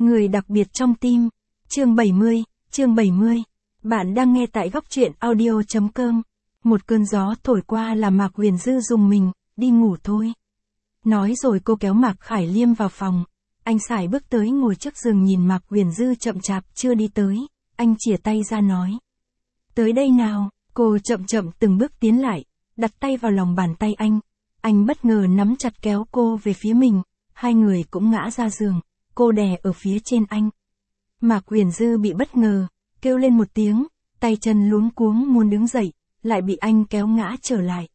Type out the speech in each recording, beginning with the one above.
Người đặc biệt trong tim. Chương 70. Bạn đang nghe tại góc truyện audio.com. Một cơn gió thổi qua là Mạc Huyền Dư rùng mình, đi ngủ thôi. Nói rồi cô kéo Mạc Khải Liêm vào phòng. Anh sải bước tới ngồi trước giường nhìn Mạc Huyền Dư chậm chạp chưa đi tới. Anh chìa tay ra nói. Tới đây nào, cô chậm chậm từng bước tiến lại, đặt tay vào lòng bàn tay anh. Anh bất ngờ nắm chặt kéo cô về phía mình, hai người cũng ngã ra giường, cô đè ở phía trên anh. Mạc Huyền Dư bị bất ngờ, kêu lên một tiếng, tay chân luống cuống muốn đứng dậy, lại bị anh kéo ngã trở lại.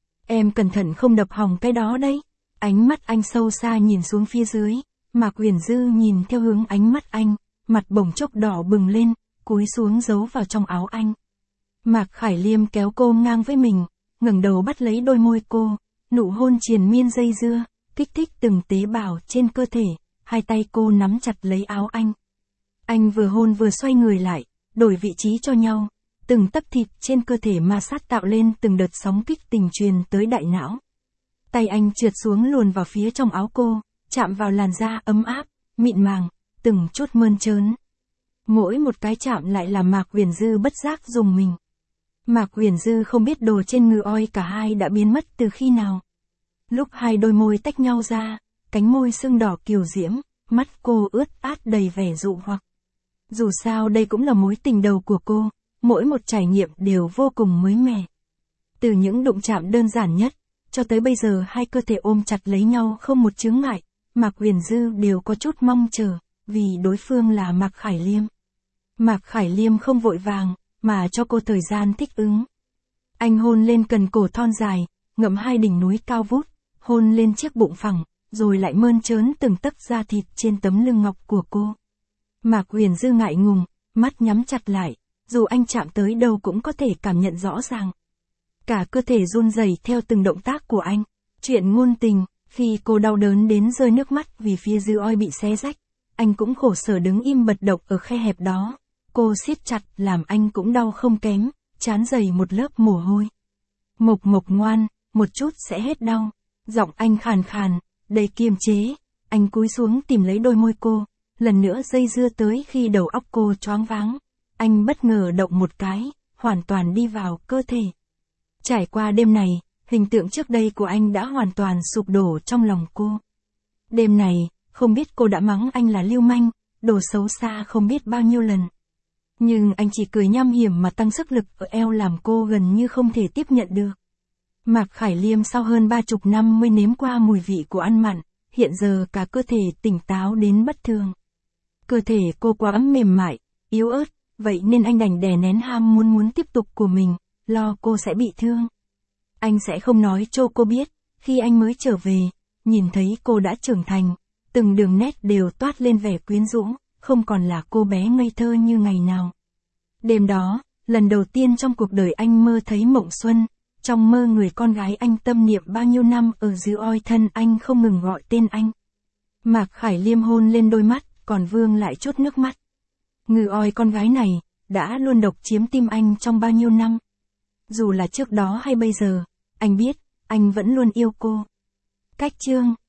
Em cẩn thận không đập hỏng cái đó đấy. Ánh mắt anh sâu xa nhìn xuống phía dưới, Mạc Huyền Dư nhìn theo hướng ánh mắt anh, mặt bỗng chốc đỏ bừng lên, cúi xuống giấu vào trong áo anh. Mạc Khải Liêm kéo cô ngang với mình, ngẩng đầu bắt lấy đôi môi cô, nụ hôn triền miên dây dưa, kích thích từng tế bào trên cơ thể, hai tay cô nắm chặt lấy áo anh. Anh vừa hôn vừa xoay người lại, đổi vị trí cho nhau, từng tấc thịt trên cơ thể ma sát tạo lên từng đợt sóng kích tình truyền tới đại não. Tay anh trượt xuống luồn vào phía trong áo cô, chạm vào làn da ấm áp, mịn màng, từng chút mơn trớn. Mỗi một cái chạm lại làm Mạc Huyền Dư bất giác rùng mình. Mạc Huyền Dư không biết đồ trên ngư oi cả hai đã biến mất từ khi nào. Lúc hai đôi môi tách nhau ra, cánh môi sưng đỏ kiều diễm, mắt cô ướt át đầy vẻ dụ hoặc. Dù sao đây cũng là mối tình đầu của cô, mỗi một trải nghiệm đều vô cùng mới mẻ. Từ những đụng chạm đơn giản nhất, cho tới bây giờ hai cơ thể ôm chặt lấy nhau không một chướng ngại, Mạc Huyền Dư đều có chút mong chờ, vì đối phương là Mạc Khải Liêm. Mạc Khải Liêm không vội vàng, mà cho cô thời gian thích ứng. Anh hôn lên cần cổ thon dài, ngậm hai đỉnh núi cao vút, hôn lên chiếc bụng phẳng, rồi lại mơn trớn từng tấc da thịt trên tấm lưng ngọc của cô. Mạc Huyền Dư ngại ngùng, mắt nhắm chặt lại, dù anh chạm tới đâu cũng có thể cảm nhận rõ ràng. Cả cơ thể run rẩy theo từng động tác của anh, chuyện ngôn tình, khi cô đau đớn đến rơi nước mắt vì phía dưới oi bị xé rách, anh cũng khổ sở đứng im bật độc ở khe hẹp đó. Cô siết chặt làm anh cũng đau không kém, trán dày một lớp mồ hôi. Mộc Mộc ngoan, một chút sẽ hết đau. Giọng anh khàn khàn, đầy kiềm chế. Anh cúi xuống tìm lấy đôi môi cô, lần nữa dây dưa tới khi đầu óc cô choáng váng. Anh bất ngờ động một cái, hoàn toàn đi vào cơ thể. Trải qua đêm này, hình tượng trước đây của anh đã hoàn toàn sụp đổ trong lòng cô. Đêm này, không biết cô đã mắng anh là lưu manh, đồ xấu xa không biết bao nhiêu lần. Nhưng anh chỉ cười nham hiểm mà tăng sức lực ở eo làm cô gần như không thể tiếp nhận được. Mạc Khải Liêm sau hơn 30 năm mới nếm qua mùi vị của ăn mặn, hiện giờ cả cơ thể tỉnh táo đến bất thường. Cơ thể cô quá mềm mại, yếu ớt, vậy nên anh đành đè nén ham muốn tiếp tục của mình, lo cô sẽ bị thương. Anh sẽ không nói cho cô biết, khi anh mới trở về, nhìn thấy cô đã trưởng thành, từng đường nét đều toát lên vẻ quyến rũ, không còn là cô bé ngây thơ như ngày nào. Đêm đó, lần đầu tiên trong cuộc đời anh mơ thấy mộng xuân, trong mơ người con gái anh tâm niệm bao nhiêu năm ở dưới oi thân anh không ngừng gọi tên anh. Mạc Khải Liêm hôn lên đôi mắt, còn vương lại chút nước mắt. Ngư oi con gái này, đã luôn độc chiếm tim anh trong bao nhiêu năm. Dù là trước đó hay bây giờ, anh biết, anh vẫn luôn yêu cô. Cách chương